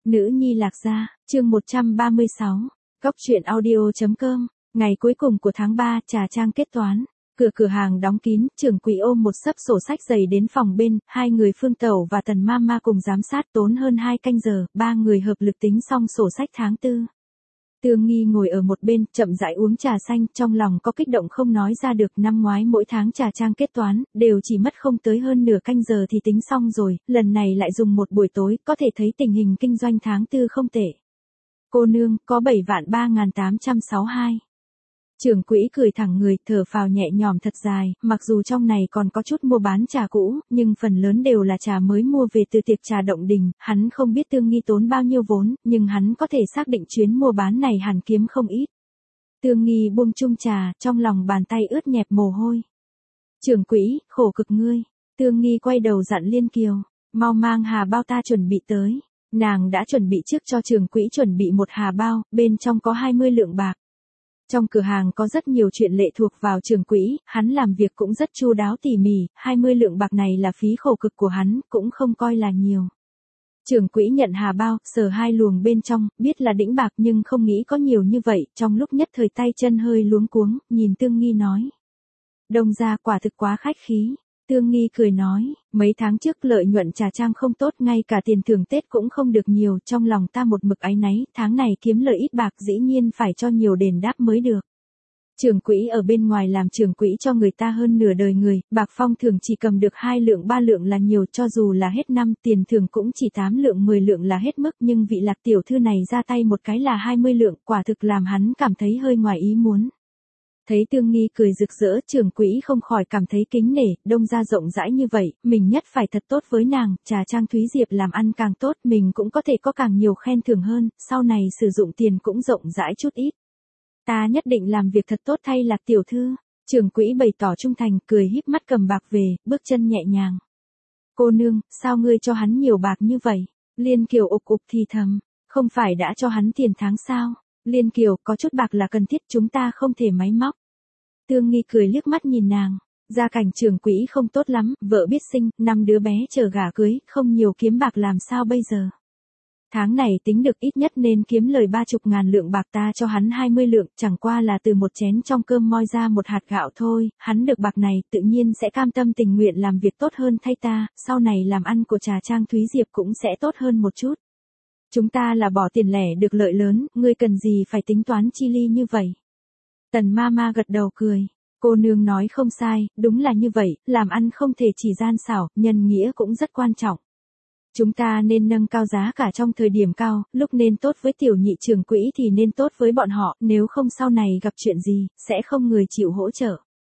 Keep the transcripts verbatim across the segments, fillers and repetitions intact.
Nữ nhi Lạc Gia, chương một trăm ba mươi sáu, Góc truyện audio chấm com, ngày cuối cùng của tháng ba, trà trang kết toán. Cửa cửa hàng đóng kín, trưởng quỹ ôm một xấp sổ sách dày đến phòng bên, hai người Phương Tẩu và Tần Mama cùng giám sát tốn hơn hai canh giờ, ba người hợp lực tính xong sổ sách tháng tư. Tương Nghi ngồi ở một bên, chậm rãi uống trà xanh, trong lòng có kích động không nói ra được. Năm ngoái mỗi tháng trà trang kết toán, đều chỉ mất không tới hơn nửa canh giờ thì tính xong rồi, lần này lại dùng một buổi tối, có thể thấy tình hình kinh doanh tháng tư không tệ. Cô nương, có bảy vạn ba nghìn tám trăm sáu mươi hai. Trưởng quỹ cười thẳng người, thở phào nhẹ nhõm thật dài, mặc dù trong này còn có chút mua bán trà cũ, nhưng phần lớn đều là trà mới mua về từ tiệc trà Động Đình, hắn không biết Tương Nghi tốn bao nhiêu vốn, nhưng hắn có thể xác định chuyến mua bán này hẳn kiếm không ít. Tương Nghi buông chung trà, trong lòng bàn tay ướt nhẹp mồ hôi. Trưởng quỹ, khổ cực ngươi. Tương Nghi quay đầu dặn Liên Kiều, mau mang hà bao ta chuẩn bị tới. Nàng đã chuẩn bị trước cho trưởng quỹ chuẩn bị một hà bao, bên trong có hai mươi lượng bạc. Trong cửa hàng có rất nhiều chuyện lệ thuộc vào trưởng quỹ, hắn làm việc cũng rất chu đáo tỉ mỉ, hai mươi lượng bạc này là phí khổ cực của hắn, cũng không coi là nhiều. Trưởng quỹ nhận hà bao, sờ hai luồng bên trong, biết là đĩnh bạc nhưng không nghĩ có nhiều như vậy, trong lúc nhất thời tay chân hơi luống cuống, nhìn Tương Nghi nói. Đông gia quả thực quá khách khí. Tương Nghi cười nói, mấy tháng trước lợi nhuận trà trang không tốt, ngay cả tiền thưởng Tết cũng không được nhiều, trong lòng ta một mực áy náy, tháng này kiếm lợi ít bạc dĩ nhiên phải cho nhiều đền đáp mới được. Trưởng quỹ ở bên ngoài làm trưởng quỹ cho người ta hơn nửa đời người, bạc phong thường chỉ cầm được hai lượng ba lượng là nhiều, cho dù là hết năm tiền thưởng cũng chỉ tám lượng mười lượng là hết mức, nhưng vị Lạc tiểu thư này ra tay một cái là hai mươi lượng, quả thực làm hắn cảm thấy hơi ngoài ý muốn. Thấy Tương Nghi cười rực rỡ, trưởng quỹ không khỏi cảm thấy kính nể, Đông gia rộng rãi như vậy, mình nhất phải thật tốt với nàng, trà trang Thúy Diệp làm ăn càng tốt, mình cũng có thể có càng nhiều khen thưởng hơn, sau này sử dụng tiền cũng rộng rãi chút ít. Ta nhất định làm việc thật tốt thay Lạc tiểu thư. Trưởng quỹ bày tỏ trung thành, cười híp mắt cầm bạc về, bước chân nhẹ nhàng. Cô nương, sao ngươi cho hắn nhiều bạc như vậy? Liên Kiều ục ục thì thầm, không phải đã cho hắn tiền tháng sao? Liên Kiều, có chút bạc là cần thiết, chúng ta không thể máy móc. Tương Nghi cười liếc mắt nhìn nàng, gia cảnh trưởng quỹ không tốt lắm, vợ biết sinh, năm đứa bé chờ gả cưới, không nhiều kiếm bạc làm sao bây giờ. Tháng này tính được ít nhất nên kiếm lời ba chục ngàn lượng bạc, ta cho hắn hai mươi lượng, chẳng qua là từ một chén trong cơm moi ra một hạt gạo thôi, hắn được bạc này tự nhiên sẽ cam tâm tình nguyện làm việc tốt hơn thay ta, sau này làm ăn của trà trang Thúy Diệp cũng sẽ tốt hơn một chút. Chúng ta là bỏ tiền lẻ được lợi lớn, ngươi cần gì phải tính toán chi ly như vậy. Tần Mama gật đầu cười, cô nương nói không sai, đúng là như vậy, làm ăn không thể chỉ gian xảo, nhân nghĩa cũng rất quan trọng. Chúng ta nên nâng cao giá cả trong thời điểm cao, lúc nên tốt với tiểu nhị trưởng quỹ thì nên tốt với bọn họ, nếu không sau này gặp chuyện gì, sẽ không người chịu hỗ trợ.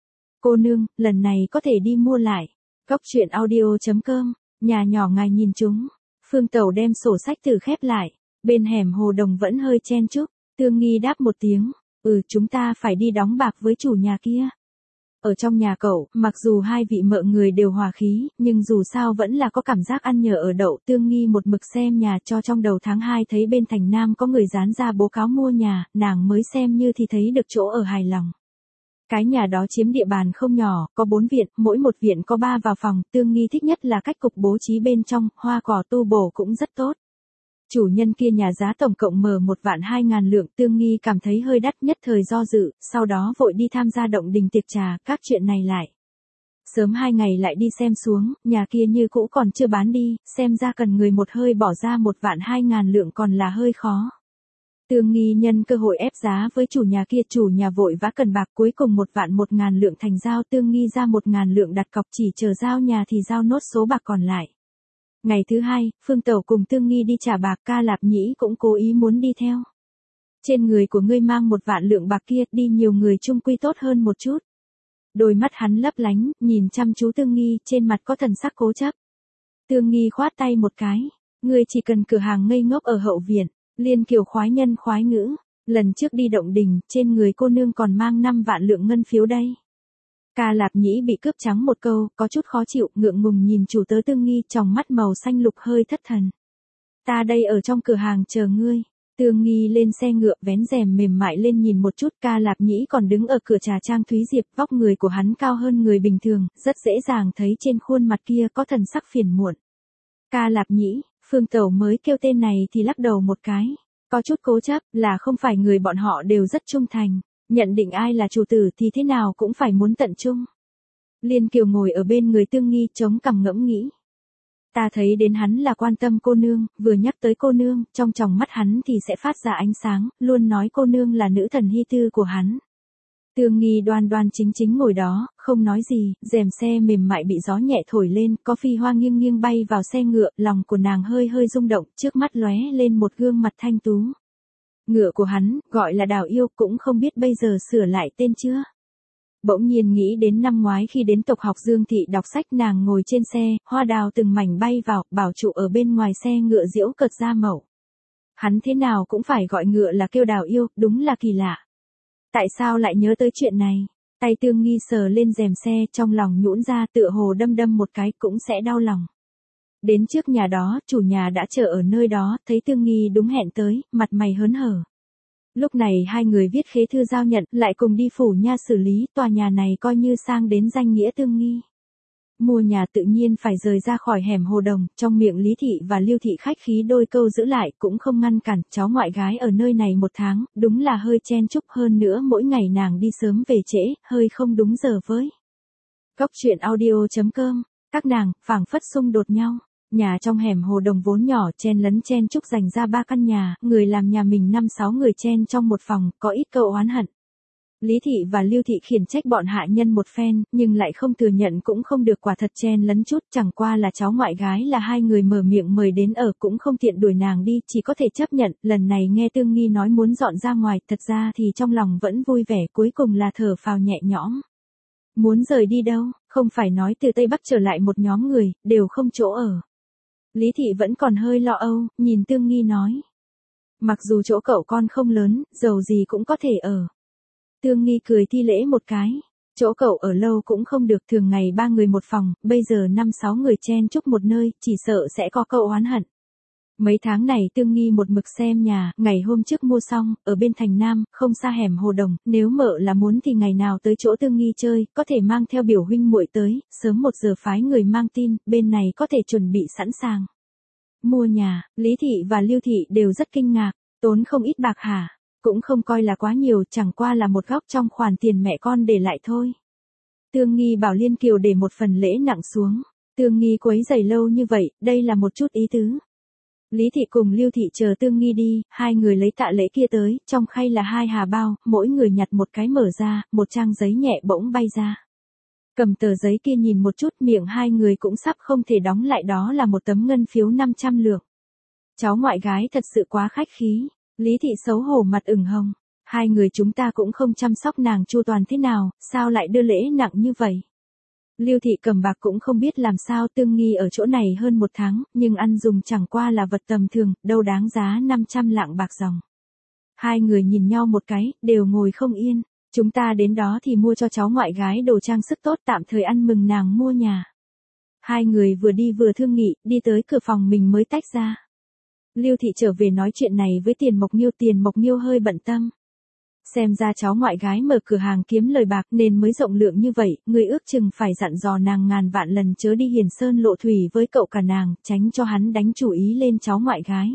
Cô nương, lần này có thể đi mua lại. Góc truyện audio chấm com, nhà nhỏ ngài nhìn chúng. Phương Tẩu đem sổ sách từ khép lại, bên hẻm Hồ Đồng vẫn hơi chen chúc. Tương Nghi đáp một tiếng, ừ chúng ta phải đi đóng bạc với chủ nhà kia. Ở trong nhà cậu, mặc dù hai vị mợ người đều hòa khí, nhưng dù sao vẫn là có cảm giác ăn nhờ ở đậu. Tương Nghi một mực xem nhà cho trong đầu tháng hai thấy bên Thành Nam có người dán ra bố cáo mua nhà, nàng mới xem như thì thấy được chỗ ở hài lòng. Cái nhà đó chiếm địa bàn không nhỏ, có bốn viện, mỗi một viện có ba vào phòng, Tương Nghi thích nhất là cách cục bố trí bên trong, hoa cỏ tu bổ cũng rất tốt. Chủ nhân kia nhà giá tổng cộng mờ một vạn hai ngàn lượng, Tương Nghi cảm thấy hơi đắt, nhất thời do dự, sau đó vội đi tham gia Động Đình tiệc trà, các chuyện này lại. Sớm hai ngày lại đi xem xuống, nhà kia như cũ còn chưa bán đi, xem ra cần người một hơi bỏ ra một vạn hai ngàn lượng còn là hơi khó. Tương Nghi nhân cơ hội ép giá với chủ nhà kia, chủ nhà vội vã cần bạc, cuối cùng một vạn một ngàn lượng thành giao, Tương Nghi ra một ngàn lượng đặt cọc, chỉ chờ giao nhà thì giao nốt số bạc còn lại. Ngày thứ hai, Phương Tẩu cùng Tương Nghi đi trả bạc, Ca Lạp Nhĩ cũng cố ý muốn đi theo. Trên người của ngươi mang một vạn lượng bạc kia, đi nhiều người chung quy tốt hơn một chút. Đôi mắt hắn lấp lánh, nhìn chăm chú Tương Nghi, trên mặt có thần sắc cố chấp. Tương Nghi khoát tay một cái, ngươi chỉ cần cửa hàng ngây ngốc ở hậu viện. Liên Kiều khoái nhân khoái ngữ, lần trước đi Động Đình, trên người cô nương còn mang năm vạn lượng ngân phiếu đây. Ca Lạp Nhĩ bị cướp trắng một câu, có chút khó chịu, ngượng ngùng nhìn chủ tớ Tương Nghi, tròng mắt màu xanh lục hơi thất thần. Ta đây ở trong cửa hàng chờ ngươi. Tương Nghi lên xe ngựa, vén rèm mềm mại lên nhìn một chút, Ca Lạp Nhĩ còn đứng ở cửa trà trang Thúy Diệp, vóc người của hắn cao hơn người bình thường, rất dễ dàng thấy trên khuôn mặt kia có thần sắc phiền muộn. Ca Lạp Nhĩ, Phương Tẩu mới kêu tên này thì lắc đầu một cái. Có chút cố chấp, là không phải người bọn họ đều rất trung thành. Nhận định ai là chủ tử thì thế nào cũng phải muốn tận trung. Liên Kiều ngồi ở bên người Tương Nghi chống cằm ngẫm nghĩ. Ta thấy đến hắn là quan tâm cô nương, vừa nhắc tới cô nương, trong tròng mắt hắn thì sẽ phát ra ánh sáng, luôn nói cô nương là nữ thần hy tư của hắn. Tương Nghi đoan đoan chính chính ngồi đó, không nói gì, rèm xe mềm mại bị gió nhẹ thổi lên, có phi hoa nghiêng nghiêng bay vào xe ngựa, lòng của nàng hơi hơi rung động, trước mắt lóe lên một gương mặt thanh tú. Ngựa của hắn, gọi là Đào Yêu, cũng không biết bây giờ sửa lại tên chưa. Bỗng nhiên nghĩ đến năm ngoái khi đến tộc học Dương Thị đọc sách, nàng ngồi trên xe, hoa đào từng mảnh bay vào, bảo trụ ở bên ngoài xe ngựa diễu cợt ra mẩu. Hắn thế nào cũng phải gọi ngựa là kêu Đào Yêu, đúng là kỳ lạ. Tại sao lại nhớ tới chuyện này? Tay Tương Nghi sờ lên rèm xe, trong lòng nhũn ra, tựa hồ đâm đâm một cái cũng sẽ đau lòng. Đến trước nhà đó, chủ nhà đã chờ ở nơi đó, thấy Tương Nghi đúng hẹn tới, mặt mày hớn hở. Lúc này hai người viết khế thư giao nhận, lại cùng đi phủ nha xử lý, tòa nhà này coi như sang đến danh nghĩa Tương Nghi. Mua nhà tự nhiên phải rời ra khỏi hẻm Hồ Đồng, trong miệng Lý Thị và Lưu Thị khách khí đôi câu giữ lại, cũng không ngăn cản, cháu ngoại gái ở nơi này một tháng, đúng là hơi chen chúc, hơn nữa mỗi ngày nàng đi sớm về trễ, hơi không đúng giờ với. Góc truyện audio chấm com, các nàng, phảng phất xung đột nhau. Nhà trong hẻm Hồ Đồng vốn nhỏ, chen lấn chen chúc dành ra ba căn nhà, người làm nhà mình năm sáu người chen trong một phòng, có ít câu oán hận. Lý Thị và Lưu Thị khiển trách bọn hạ nhân một phen, nhưng lại không thừa nhận cũng không được, quả thật chen lấn chút, chẳng qua là cháu ngoại gái là hai người mở miệng mời đến ở, cũng không tiện đuổi nàng đi, chỉ có thể chấp nhận. Lần này nghe Tương Nghi nói muốn dọn ra ngoài, thật ra thì trong lòng vẫn vui vẻ, cuối cùng là thở phào nhẹ nhõm. Muốn rời đi đâu, không phải nói từ Tây Bắc trở lại một nhóm người, đều không chỗ ở. Lý Thị vẫn còn hơi lo âu, nhìn Tương Nghi nói. Mặc dù chỗ cậu con không lớn, dầu gì cũng có thể ở. Tương Nghi cười thi lễ một cái. Chỗ cậu ở lâu cũng không được, thường ngày ba người một phòng, bây giờ năm sáu người chen chúc một nơi, chỉ sợ sẽ có câu oán hận. Mấy tháng này Tương Nghi một mực xem nhà, ngày hôm trước mua xong, ở bên thành Nam, không xa hẻm Hồ Đồng, nếu mợ là muốn thì ngày nào tới chỗ Tương Nghi chơi, có thể mang theo biểu huynh muội tới, sớm một giờ phái người mang tin, bên này có thể chuẩn bị sẵn sàng. Mua nhà, Lý Thị và Lưu Thị đều rất kinh ngạc, tốn không ít bạc hả? Cũng không coi là quá nhiều, chẳng qua là một góc trong khoản tiền mẹ con để lại thôi. Tương Nghi bảo Liên Kiều để một phần lễ nặng xuống. Tương Nghi quấy rầy lâu như vậy, đây là một chút ý tứ. Lý Thị cùng Lưu Thị chờ Tương Nghi đi, hai người lấy tạ lễ kia tới, trong khay là hai hà bao, mỗi người nhặt một cái mở ra, một trang giấy nhẹ bỗng bay ra. Cầm tờ giấy kia nhìn một chút, miệng hai người cũng sắp không thể đóng lại, đó là một tấm ngân phiếu năm trăm lượng. Cháu ngoại gái thật sự quá khách khí. Lý Thị xấu hổ mặt ửng hồng. Hai người chúng ta cũng không chăm sóc nàng chu toàn thế nào, sao lại đưa lễ nặng như vậy? Lưu Thị cầm bạc cũng không biết làm sao, Tương Nghi ở chỗ này hơn một tháng, nhưng ăn dùng chẳng qua là vật tầm thường, đâu đáng giá năm trăm lạng bạc dòng. Hai người nhìn nhau một cái, đều ngồi không yên. Chúng ta đến đó thì mua cho cháu ngoại gái đồ trang sức tốt, tạm thời ăn mừng nàng mua nhà. Hai người vừa đi vừa thương nghị, đi tới cửa phòng mình mới tách ra. Lưu Thị trở về nói chuyện này với Tiền Mộc Nghiêu, Tiền Mộc Nghiêu hơi bận tâm. Xem ra cháu ngoại gái mở cửa hàng kiếm lời bạc nên mới rộng lượng như vậy, người ước chừng phải dặn dò nàng ngàn vạn lần chớ đi Hiền Sơn lộ thủy với cậu cả nàng, tránh cho hắn đánh chủ ý lên cháu ngoại gái.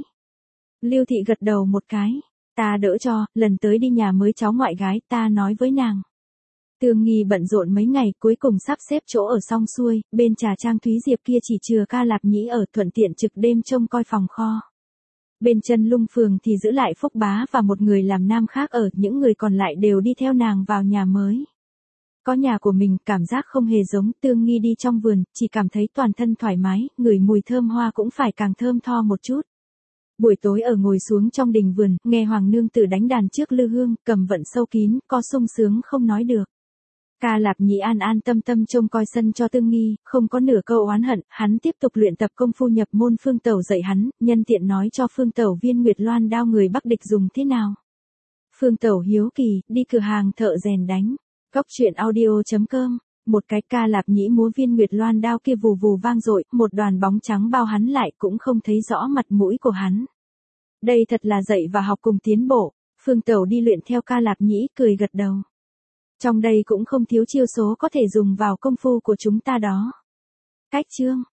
Lưu Thị gật đầu một cái, ta đỡ cho, lần tới đi nhà mới cháu ngoại gái ta nói với nàng. Tương Nghi bận rộn mấy ngày, cuối cùng sắp xếp chỗ ở xong xuôi, bên Trà Trang Thúy Diệp kia chỉ chừa Ca Lạp Nhĩ ở, thuận tiện trực đêm trông coi phòng kho. Bên Chân Lung phường thì giữ lại Phúc Bá và một người làm nam khác ở, những người còn lại đều đi theo nàng vào nhà mới. Có nhà của mình, cảm giác không hề giống. Tương Nghi đi trong vườn, chỉ cảm thấy toàn thân thoải mái, ngửi mùi thơm hoa cũng phải càng thơm tho một chút. Buổi tối ở ngồi xuống trong đình vườn, nghe Hoàng nương tử đánh đàn trước lư hương, cầm vận sâu kín, có sung sướng không nói được. Ca Lạp Nhĩ an an tâm tâm trông coi sân cho Tương Nghi, không có nửa câu oán hận, hắn tiếp tục luyện tập công phu nhập môn. Phương Tẩu dạy hắn, nhân tiện nói cho Phương Tẩu viên Nguyệt Loan đao người Bắc địch dùng thế nào. Phương Tẩu hiếu kỳ, đi cửa hàng thợ rèn đánh. Góc truyện audio chấm com, một cái Ca Lạp Nhĩ múa viên Nguyệt Loan đao kia vù vù vang dội, một đoàn bóng trắng bao hắn lại, cũng không thấy rõ mặt mũi của hắn. Đây thật là dạy và học cùng tiến bộ. Phương Tẩu đi luyện theo Ca Lạp Nhĩ, cười gật đầu. Trong đây cũng không thiếu chiêu số có thể dùng vào công phu của chúng ta đó. Cách chương